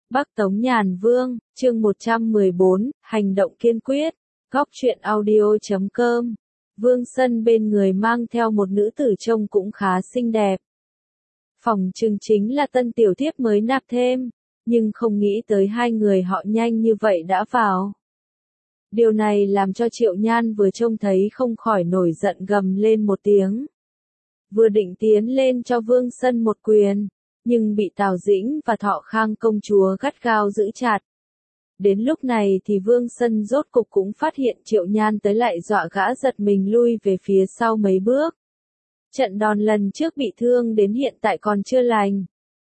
Bắc Tống Nhàn Vương, chương 114, hành động kiên quyết. Góc truyện audio.com. Vương Sân bên người mang theo một nữ tử trông cũng khá xinh đẹp. Phòng trừng chính là tân tiểu thiếp mới nạp thêm, nhưng không nghĩ tới hai người họ nhanh như vậy đã vào. Điều này làm cho Triệu Nhan vừa trông thấy không khỏi nổi giận gầm lên một tiếng. Vừa định tiến lên cho Vương Sân một quyền, nhưng bị Tào Dĩnh và Thọ Khang công chúa gắt gao giữ chặt. Đến lúc này thì Vương Sân rốt cục cũng phát hiện Triệu Nhan tới lại dọa gã giật mình lui về phía sau mấy bước. Trận đòn lần trước bị thương đến hiện tại còn chưa lành.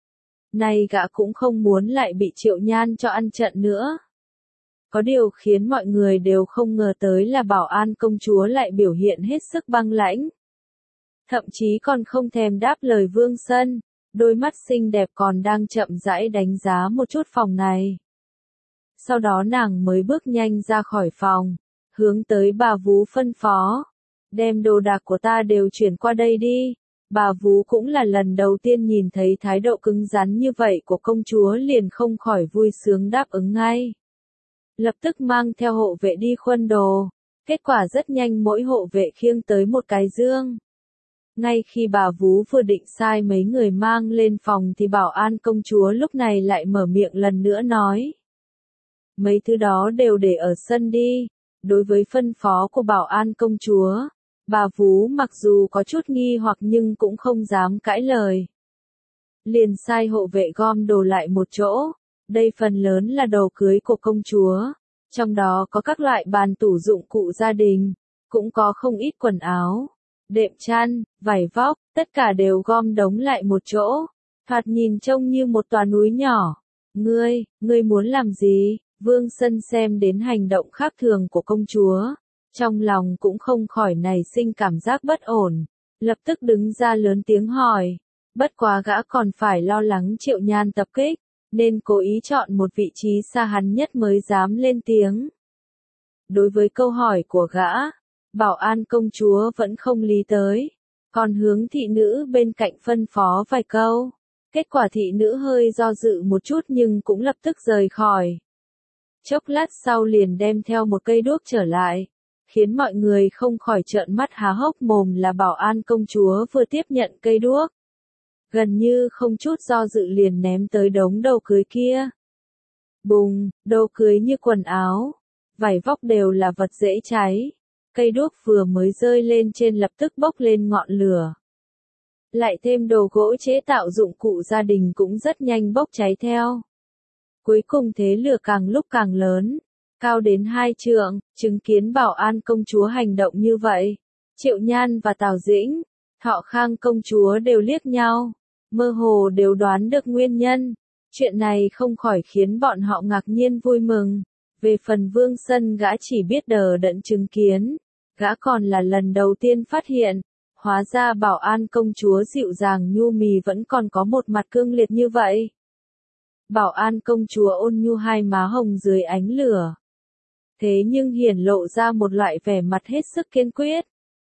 Này gã cũng không muốn lại bị Triệu Nhan cho ăn trận nữa. Có điều khiến mọi người đều không ngờ tới là Bảo An công chúa lại biểu hiện hết sức băng lãnh. Thậm chí còn không thèm đáp lời Vương Sân, đôi mắt xinh đẹp còn đang chậm rãi đánh giá một chút phòng này. Sau đó nàng mới bước nhanh ra khỏi phòng, hướng tới bà Vú phân phó. Đem đồ đạc của ta đều chuyển qua đây đi. Bà Vú cũng là lần đầu tiên nhìn thấy thái độ cứng rắn như vậy của công chúa liền không khỏi vui sướng đáp ứng ngay. Lập tức mang theo hộ vệ đi khuân đồ. Kết quả rất nhanh mỗi hộ vệ khiêng tới một cái dương. Ngay khi bà Vú vừa định sai mấy người mang lên phòng thì Bảo An công chúa lúc này lại mở miệng lần nữa nói. Mấy thứ đó đều để ở sân đi. Đối với phân phó của Bảo An công chúa, bà Vú mặc dù có chút nghi hoặc nhưng cũng không dám cãi lời. Liền sai hộ vệ gom đồ lại một chỗ. Đây phần lớn là đồ cưới của công chúa. Trong đó có các loại bàn tủ dụng cụ gia đình. Cũng có không ít quần áo, đệm chăn, vải vóc, tất cả đều gom đống lại một chỗ. Thoạt nhìn trông như một tòa núi nhỏ. Ngươi muốn làm gì? Vương Sân xem đến hành động khác thường của công chúa. Trong lòng cũng không khỏi nảy sinh cảm giác bất ổn. Lập tức đứng ra lớn tiếng hỏi. Bất quá gã còn phải lo lắng Triệu Nhan tập kích, nên cố ý chọn một vị trí xa hắn nhất mới dám lên tiếng. Đối với câu hỏi của gã, Bảo An công chúa vẫn không lý tới, còn hướng thị nữ bên cạnh phân phó vài câu. Kết quả thị nữ hơi do dự một chút nhưng cũng lập tức rời khỏi. Chốc lát sau liền đem theo một cây đuốc trở lại, khiến mọi người không khỏi trợn mắt há hốc mồm là Bảo An công chúa vừa tiếp nhận cây đuốc. Gần như không chút do dự liền ném tới đống đồ cưới kia. Bùng, đồ cưới như quần áo, vải vóc đều là vật dễ cháy. Cây đuốc vừa mới rơi lên trên lập tức bốc lên ngọn lửa. Lại thêm đồ gỗ chế tạo dụng cụ gia đình cũng rất nhanh bốc cháy theo. Cuối cùng thế lửa càng lúc càng lớn, cao đến 2 trượng, chứng kiến Bảo An công chúa hành động như vậy. Triệu Nhan và Tào Dĩnh, Thọ Khang công chúa đều liếc nhau, mơ hồ đều đoán được nguyên nhân. Chuyện này không khỏi khiến bọn họ ngạc nhiên vui mừng. Về phần Vương Sân gã chỉ biết đờ đẫn chứng kiến, gã còn là lần đầu tiên phát hiện, hóa ra Bảo An công chúa dịu dàng nhu mì vẫn còn có một mặt cương liệt như vậy. Bảo An công chúa ôn nhu hai má hồng dưới ánh lửa. Thế nhưng hiển lộ ra một loại vẻ mặt hết sức kiên quyết.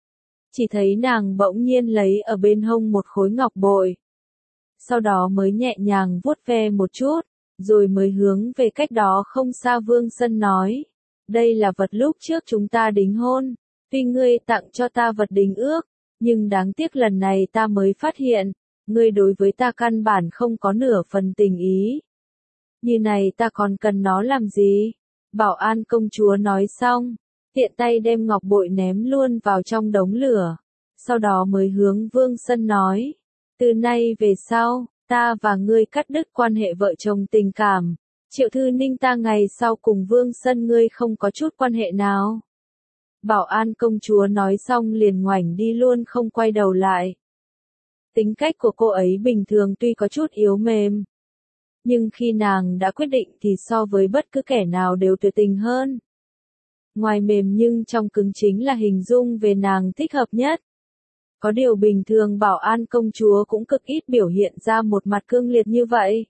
Chỉ thấy nàng bỗng nhiên lấy ở bên hông một khối ngọc bội. Sau đó mới nhẹ nhàng vuốt ve một chút, rồi mới hướng về cách đó không xa Vương Sân nói. Đây là vật lúc trước chúng ta đính hôn. Tuy ngươi tặng cho ta vật đính ước, nhưng đáng tiếc lần này ta mới phát hiện, ngươi đối với ta căn bản không có nửa phần tình ý. Như này ta còn cần nó làm gì? Bảo An công chúa nói xong, tiện tay đem ngọc bội ném luôn vào trong đống lửa. Sau đó mới hướng Vương Sân nói, từ nay về sau, ta và ngươi cắt đứt quan hệ vợ chồng tình cảm. Triệu Thư Ninh ta ngày sau cùng Vương Sân ngươi không có chút quan hệ nào. Bảo An công chúa nói xong liền ngoảnh đi luôn không quay đầu lại. Tính cách của cô ấy bình thường tuy có chút yếu mềm, nhưng khi nàng đã quyết định thì so với bất cứ kẻ nào đều tuyệt tình hơn. Ngoài mềm nhưng trong cứng chính là hình dung về nàng thích hợp nhất. Có điều bình thường Bảo An công chúa cũng cực ít biểu hiện ra một mặt cương liệt như vậy.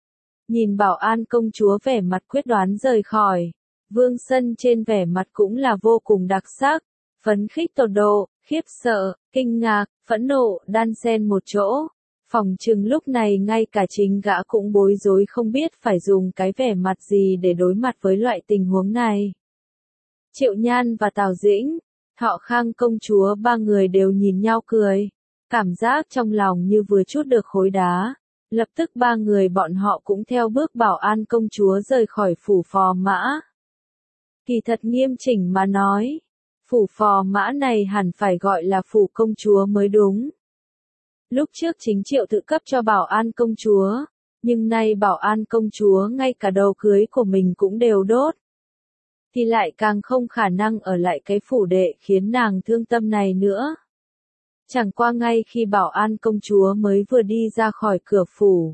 Nhìn Bảo An công chúa vẻ mặt quyết đoán rời khỏi, Vương Sân trên vẻ mặt cũng là vô cùng đặc sắc, phấn khích tột độ, khiếp sợ, kinh ngạc, phẫn nộ, đan xen một chỗ. Phòng chừng lúc này ngay cả chính gã cũng bối rối không biết phải dùng cái vẻ mặt gì để đối mặt với loại tình huống này. Triệu Nhan và Tào Dĩnh, Thọ Khang công chúa ba người đều nhìn nhau cười. Cảm giác trong lòng như vừa trút được khối đá. Lập tức ba người bọn họ cũng theo bước bảo an công chúa rời khỏi phủ Phò Mã. Kỳ thật nghiêm chỉnh mà nói, phủ Phò Mã này hẳn phải gọi là phủ công chúa mới đúng. Lúc trước chính Triệu tự cấp cho bảo an công chúa, nhưng nay bảo an công chúa ngay cả đầu cưới của mình cũng đều đốt. Thì lại càng không khả năng ở lại cái phủ đệ khiến nàng thương tâm này nữa. Chẳng qua ngay khi bảo an công chúa mới vừa đi ra khỏi cửa phủ.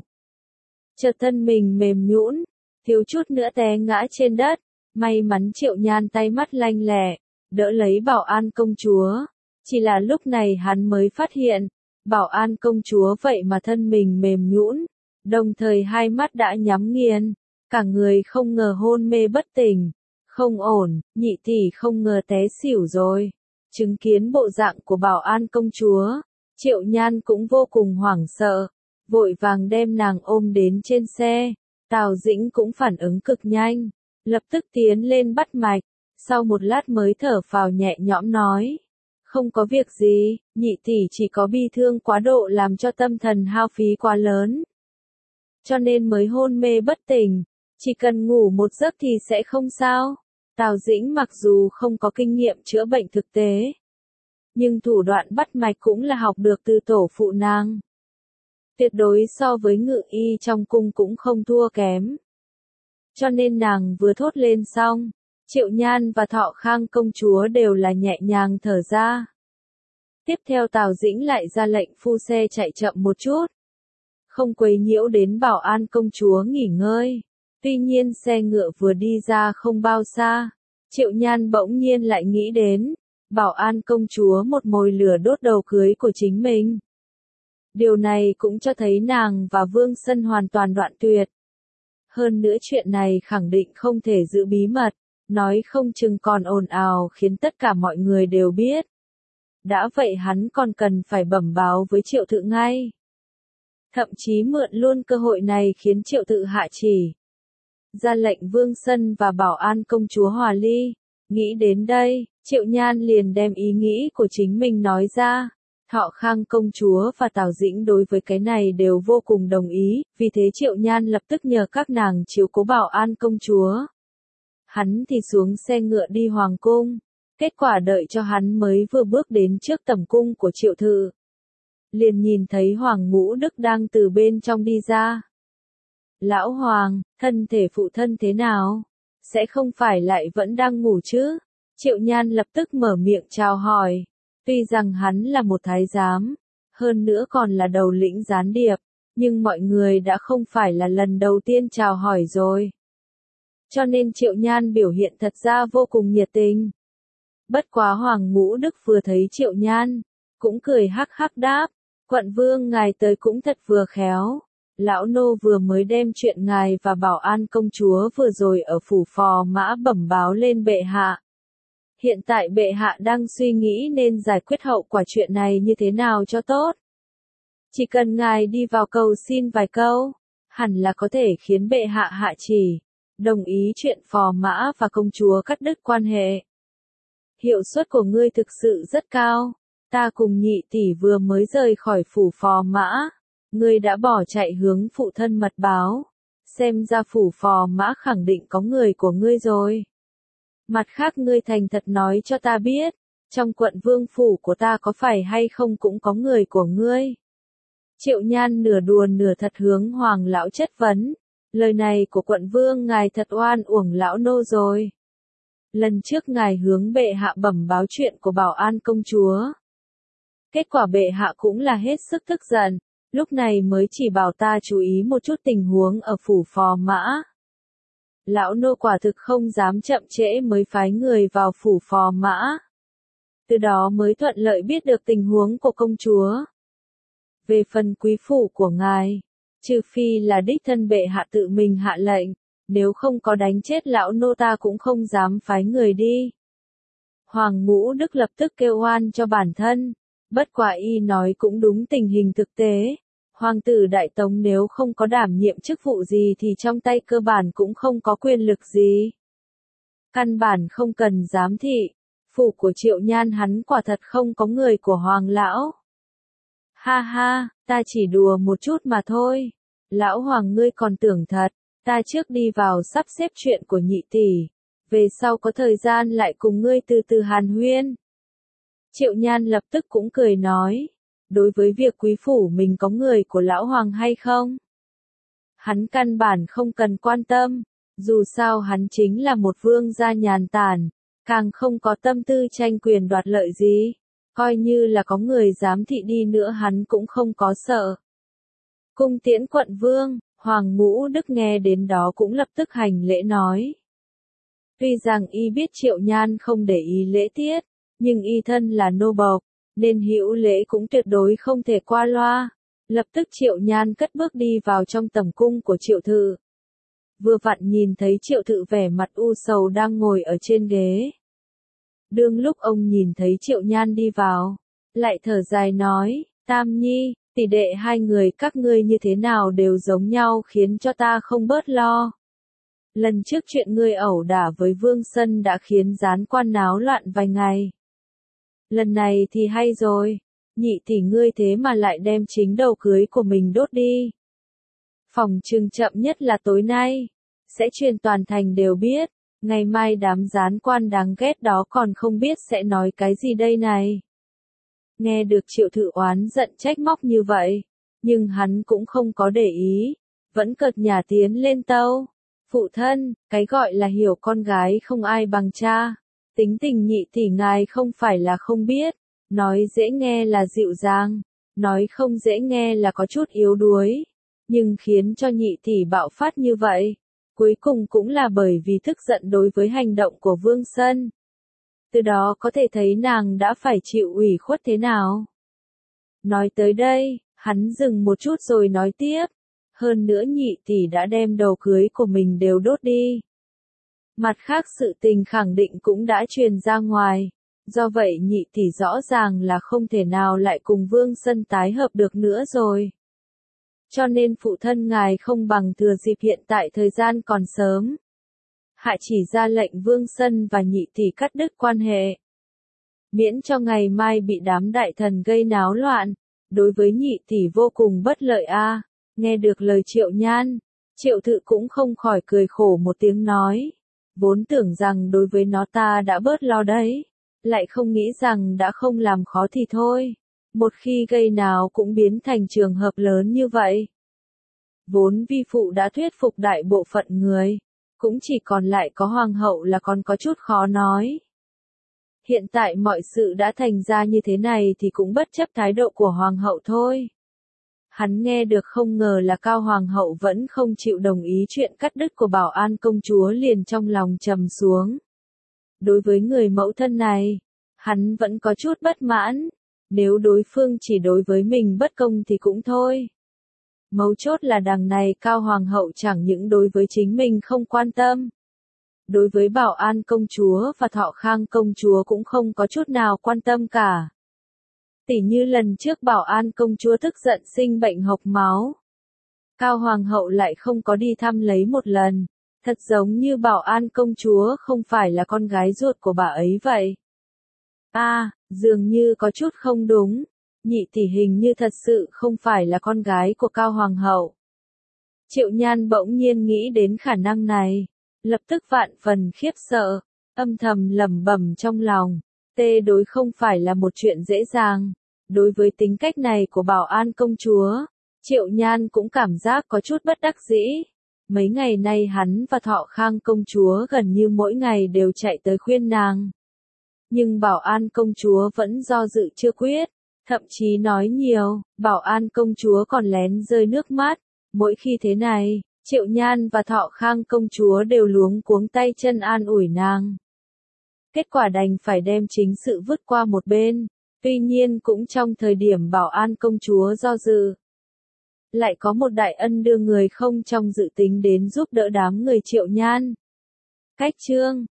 Chợt thân mình mềm nhũn, thiếu chút nữa té ngã trên đất, may mắn Triệu Nhan tay mắt lanh lẹ, đỡ lấy bảo an công chúa. Chỉ là lúc này hắn mới phát hiện, bảo an công chúa vậy mà thân mình mềm nhũn, đồng thời hai mắt đã nhắm nghiền, cả người không ngờ hôn mê bất tỉnh. Không ổn, nhị tỷ không ngờ té xỉu rồi. Chứng kiến bộ dạng của bảo an công chúa, Triệu Nhan cũng vô cùng hoảng sợ, vội vàng đem nàng ôm đến trên xe. Tào Dĩnh cũng phản ứng cực nhanh, lập tức tiến lên bắt mạch, sau một lát mới thở phào nhẹ nhõm nói. Không có việc gì, nhị tỷ chỉ có bi thương quá độ làm cho tâm thần hao phí quá lớn. Cho nên mới hôn mê bất tỉnh, chỉ cần ngủ một giấc thì sẽ không sao. Tào Dĩnh mặc dù không có kinh nghiệm chữa bệnh thực tế, nhưng thủ đoạn bắt mạch cũng là học được từ tổ phụ nàng. Tuyệt đối so với ngự y trong cung cũng không thua kém. Cho nên nàng vừa thốt lên xong, Triệu Nhan và Thọ Khang công chúa đều là nhẹ nhàng thở ra. Tiếp theo Tào Dĩnh lại ra lệnh phu xe chạy chậm một chút, không quấy nhiễu đến bảo an công chúa nghỉ ngơi. Tuy nhiên xe ngựa vừa đi ra không bao xa, Triệu Nhan bỗng nhiên lại nghĩ đến, bảo an công chúa một mồi lửa đốt đầu cưới của chính mình. Điều này cũng cho thấy nàng và Vương Sân hoàn toàn đoạn tuyệt. Hơn nữa chuyện này khẳng định không thể giữ bí mật, nói không chừng còn ồn ào khiến tất cả mọi người đều biết. Đã vậy hắn còn cần phải bẩm báo với Triệu Tự ngay. Thậm chí mượn luôn cơ hội này khiến Triệu Tự hạ chỉ. Ra lệnh Vương Sân và bảo an công chúa hòa ly. Nghĩ đến đây, Triệu Nhan liền đem ý nghĩ của chính mình nói ra. Thọ Khang công chúa và Tào Dĩnh đối với cái này đều vô cùng đồng ý, vì thế Triệu Nhan lập tức nhờ các nàng chiếu cố bảo an công chúa. Hắn thì xuống xe ngựa đi hoàng cung, kết quả đợi cho hắn mới vừa bước đến trước tẩm cung của Triệu Thự. Liền nhìn thấy Hoàng Ngũ Đức đang từ bên trong đi ra. Lão Hoàng, thân thể phụ thân thế nào? Sẽ không phải lại vẫn đang ngủ chứ? Triệu Nhan lập tức mở miệng chào hỏi. Tuy rằng hắn là một thái giám, hơn nữa còn là đầu lĩnh gián điệp, nhưng mọi người đã không phải là lần đầu tiên chào hỏi rồi. Cho nên Triệu Nhan biểu hiện thật ra vô cùng nhiệt tình. Bất quá Hoàng Ngũ Đức vừa thấy Triệu Nhan, cũng cười hắc hắc đáp, quận vương ngài tới cũng thật vừa khéo. Lão nô vừa mới đem chuyện ngài và bảo an công chúa vừa rồi ở phủ Phò Mã bẩm báo lên bệ hạ. Hiện tại bệ hạ đang suy nghĩ nên giải quyết hậu quả chuyện này như thế nào cho tốt. Chỉ cần ngài đi vào cầu xin vài câu, hẳn là có thể khiến bệ hạ hạ chỉ, đồng ý chuyện Phò Mã và công chúa cắt đứt quan hệ. Hiệu suất của ngươi thực sự rất cao, ta cùng nhị tỷ vừa mới rời khỏi phủ Phò Mã. Ngươi đã bỏ chạy hướng phụ thân mật báo, xem ra phủ Phò Mã khẳng định có người của ngươi rồi. Mặt khác ngươi thành thật nói cho ta biết, trong quận vương phủ của ta có phải hay không cũng có người của ngươi. Triệu Nhan nửa đùa nửa thật hướng Hoàng lão chất vấn, lời này của quận vương ngài thật oan uổng lão nô rồi. Lần trước ngài hướng bệ hạ bẩm báo chuyện của bảo an công chúa. Kết quả bệ hạ cũng là hết sức tức giận. Lúc này mới chỉ bảo ta chú ý một chút tình huống ở phủ Phò Mã. Lão nô quả thực không dám chậm trễ mới phái người vào phủ Phò Mã. Từ đó mới thuận lợi biết được tình huống của công chúa. Về phần quý phủ của ngài, trừ phi là đích thân bệ hạ tự mình hạ lệnh, nếu không có đánh chết lão nô ta cũng không dám phái người đi. Hoàng Ngũ Đức lập tức kêu oan cho bản thân. Bất quả y nói cũng đúng tình hình thực tế. Hoàng tử Đại Tống nếu không có đảm nhiệm chức vụ gì thì trong tay cơ bản cũng không có quyền lực gì. Căn bản không cần giám thị, phủ của Triệu Nhan hắn quả thật không có người của Hoàng lão. Ha ha, ta chỉ đùa một chút mà thôi. Lão Hoàng ngươi còn tưởng thật, ta trước đi vào sắp xếp chuyện của nhị tỷ, về sau có thời gian lại cùng ngươi từ từ hàn huyên. Triệu Nhan lập tức cũng cười nói, đối với việc quý phủ mình có người của Lão Hoàng hay không, hắn căn bản không cần quan tâm, dù sao hắn chính là một vương gia nhàn tản, càng không có tâm tư tranh quyền đoạt lợi gì, coi như là có người giám thị đi nữa hắn cũng không có sợ. Cung tiễn quận vương, Hoàng Ngũ Đức nghe đến đó cũng lập tức hành lễ nói. Tuy rằng y biết Triệu Nhan không để ý lễ tiết, nhưng y thân là nô bộc, nên hữu lễ cũng tuyệt đối không thể qua loa. Lập tức Triệu Nhan cất bước đi vào trong tầm cung của Triệu Thự. Vừa vặn nhìn thấy Triệu Thự vẻ mặt u sầu đang ngồi ở trên ghế. Đương lúc ông nhìn thấy Triệu Nhan đi vào, lại thở dài nói, Tam Nhi, tỷ đệ hai người các ngươi như thế nào đều giống nhau khiến cho ta không bớt lo. Lần trước chuyện ngươi ẩu đả với Vương Sân đã khiến gián quan náo loạn vài ngày. Lần này thì hay rồi, nhị tỷ ngươi thế mà lại đem chính đầu cưới của mình đốt đi. Phòng trừng chậm nhất là tối nay, sẽ truyền toàn thành đều biết, ngày mai đám gián quan đáng ghét đó còn không biết sẽ nói cái gì đây này. Nghe được Triệu Thự oán giận trách móc như vậy, nhưng hắn cũng không có để ý, vẫn cợt nhả tiến lên tâu. Phụ thân, cái gọi là hiểu con gái không ai bằng cha, tính tình nhị tỷ ngài không phải là không biết, nói dễ nghe là dịu dàng, nói không dễ nghe là có chút yếu đuối, nhưng khiến cho nhị tỷ bạo phát như vậy, cuối cùng cũng là bởi vì tức giận đối với hành động của Vương Sân. Từ đó có thể thấy nàng đã phải chịu ủy khuất thế nào. Nói tới đây, hắn dừng một chút rồi nói tiếp. Hơn nữa nhị tỷ đã đem đầu cưới của mình đều đốt đi. Mặt khác sự tình khẳng định cũng đã truyền ra ngoài. Do vậy nhị tỷ rõ ràng là không thể nào lại cùng Vương Sân tái hợp được nữa rồi. Cho nên phụ thân ngài không bằng thừa dịp hiện tại thời gian còn sớm. Hạ chỉ ra lệnh Vương Sân và nhị tỷ cắt đứt quan hệ. Miễn cho ngày mai bị đám đại thần gây náo loạn. Đối với nhị tỷ vô cùng bất lợi a. Nghe được lời Triệu Nhan, Triệu Thự cũng không khỏi cười khổ một tiếng nói. Vốn tưởng rằng đối với nó ta đã bớt lo đấy. Lại không nghĩ rằng đã không làm khó thì thôi. Một khi gây nào cũng biến thành trường hợp lớn như vậy. Vốn vi phụ đã thuyết phục đại bộ phận người. Cũng chỉ còn lại có hoàng hậu là còn có chút khó nói. Hiện tại mọi sự đã thành ra như thế này thì cũng bất chấp thái độ của hoàng hậu thôi. Hắn nghe được không ngờ là Cao Hoàng hậu vẫn không chịu đồng ý chuyện cắt đứt của Bảo An công chúa liền trong lòng trầm xuống. Đối với người mẫu thân này, hắn vẫn có chút bất mãn, nếu đối phương chỉ đối với mình bất công thì cũng thôi. Mấu chốt là đằng này Cao Hoàng hậu chẳng những đối với chính mình không quan tâm. Đối với Bảo An công chúa và Thọ Khang công chúa cũng không có chút nào quan tâm cả. Tỉ như lần trước Bảo An công chúa tức giận sinh bệnh hộc máu. Cao Hoàng hậu lại không có đi thăm lấy một lần, thật giống như Bảo An công chúa không phải là con gái ruột của bà ấy vậy. Dường như có chút không đúng, nhị tỷ hình như thật sự không phải là con gái của Cao Hoàng hậu. Triệu Nhan bỗng nhiên nghĩ đến khả năng này, lập tức vạn phần khiếp sợ, âm thầm lẩm bẩm trong lòng. Đối không phải là một chuyện dễ dàng. Đối với tính cách này của Bảo An công chúa, Triệu Nhan cũng cảm giác có chút bất đắc dĩ. Mấy ngày nay hắn và Thọ Khang công chúa gần như mỗi ngày đều chạy tới khuyên nàng. Nhưng Bảo An công chúa vẫn do dự chưa quyết, thậm chí nói nhiều, Bảo An công chúa còn lén rơi nước mắt. Mỗi khi thế này, Triệu Nhan và Thọ Khang công chúa đều luống cuống tay chân an ủi nàng. Kết quả đành phải đem chính sự vứt qua một bên, tuy nhiên cũng trong thời điểm Bảo An công chúa do dự. Lại có một đại ân đưa người không trong dự tính đến giúp đỡ đám người Triệu Nhan. Cách chương